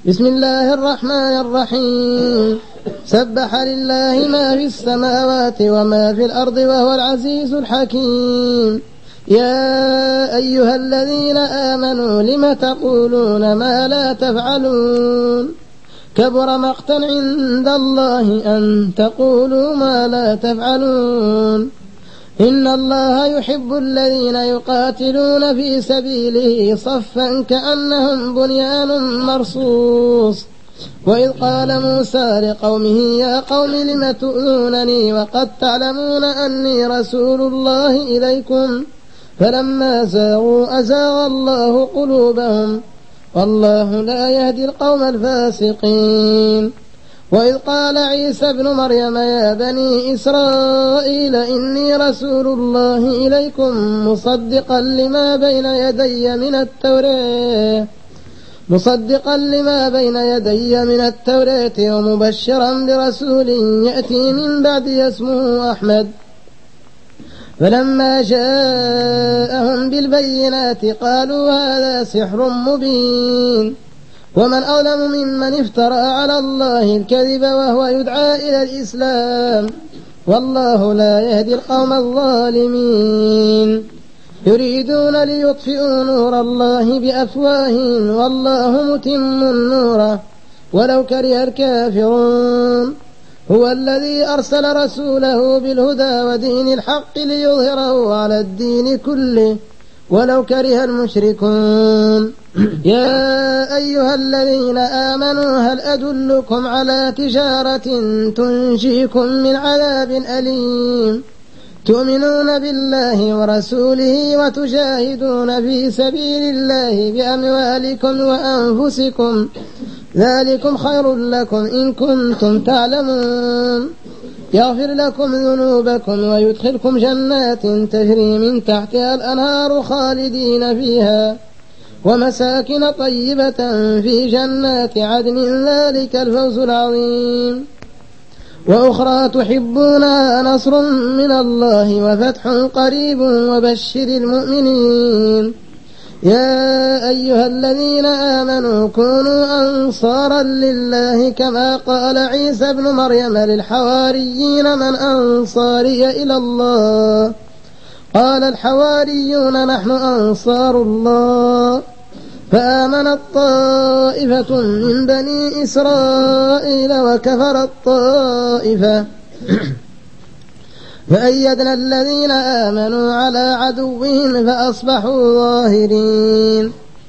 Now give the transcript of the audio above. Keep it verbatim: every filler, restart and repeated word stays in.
بسم الله الرحمن الرحيم. سبح لله ما في السماوات وما في الأرض وهو العزيز الحكيم. يا أيها الذين آمنوا لم تقولون ما لا تفعلون كبر مقتا عند الله أن تقولوا ما لا تفعلون. إن الله يحب الذين يقاتلون في سبيله صفا كأنهم بنيان مرصوص. وإذ قال موسى لقومه يا قوم لم تؤذونني وقد تعلمون أني رسول الله إليكم فلما زاغوا أزاغ الله قلوبهم والله لا يهدي القوم الفاسقين. وإذ قال عيسى ابن مريم يا بني إسرائيل إني رسول الله إليكم مصدقا لما بين يدي من التوراة مصدقا لما بين يدي من التوراة ومبشرا برسول يأتي من بعدي اسمه أحمد. فلما جاءهم بالبينات قالوا هذا سحر مبين ومن أظلم ممن افترى على الله الكذب وهو يدعى إلى الإسلام والله لا يهدي القوم الظالمين. يريدون ليطفئوا نور الله بأفواههم والله متم نوره ولو كره الكافرون. هو الذي أرسل رسوله بالهدى ودين الحق ليظهره على الدين كله ولو كره المشركون. يا أيها الذين آمنوا هل أدلكم على تجارة تنجيكم من عذاب أليم تؤمنون بالله ورسوله وتجاهدون في سبيل الله بأموالكم وأنفسكم ذلكم خير لكم إن كنتم تعلمون. يغفر لكم ذنوبكم ويدخلكم جنات تجري من تحتها الأنهار خالدين فيها ومساكن طيبة في جنات عدن ذلك الفوز العظيم. وأخرى تحبونها نصر من الله وفتح قريب وبشر المؤمنين. يا أيها الذين آمنوا كونوا أنصارا لله كما قال عيسى ابن مريم للحواريين من أنصاري إلى الله قال الحواريون نحن أنصار الله. فآمنت طائفة من بني إسرائيل وكفرت طائفة فأيدنا الذين آمنوا على عدوهم فأصبحوا ظاهرين.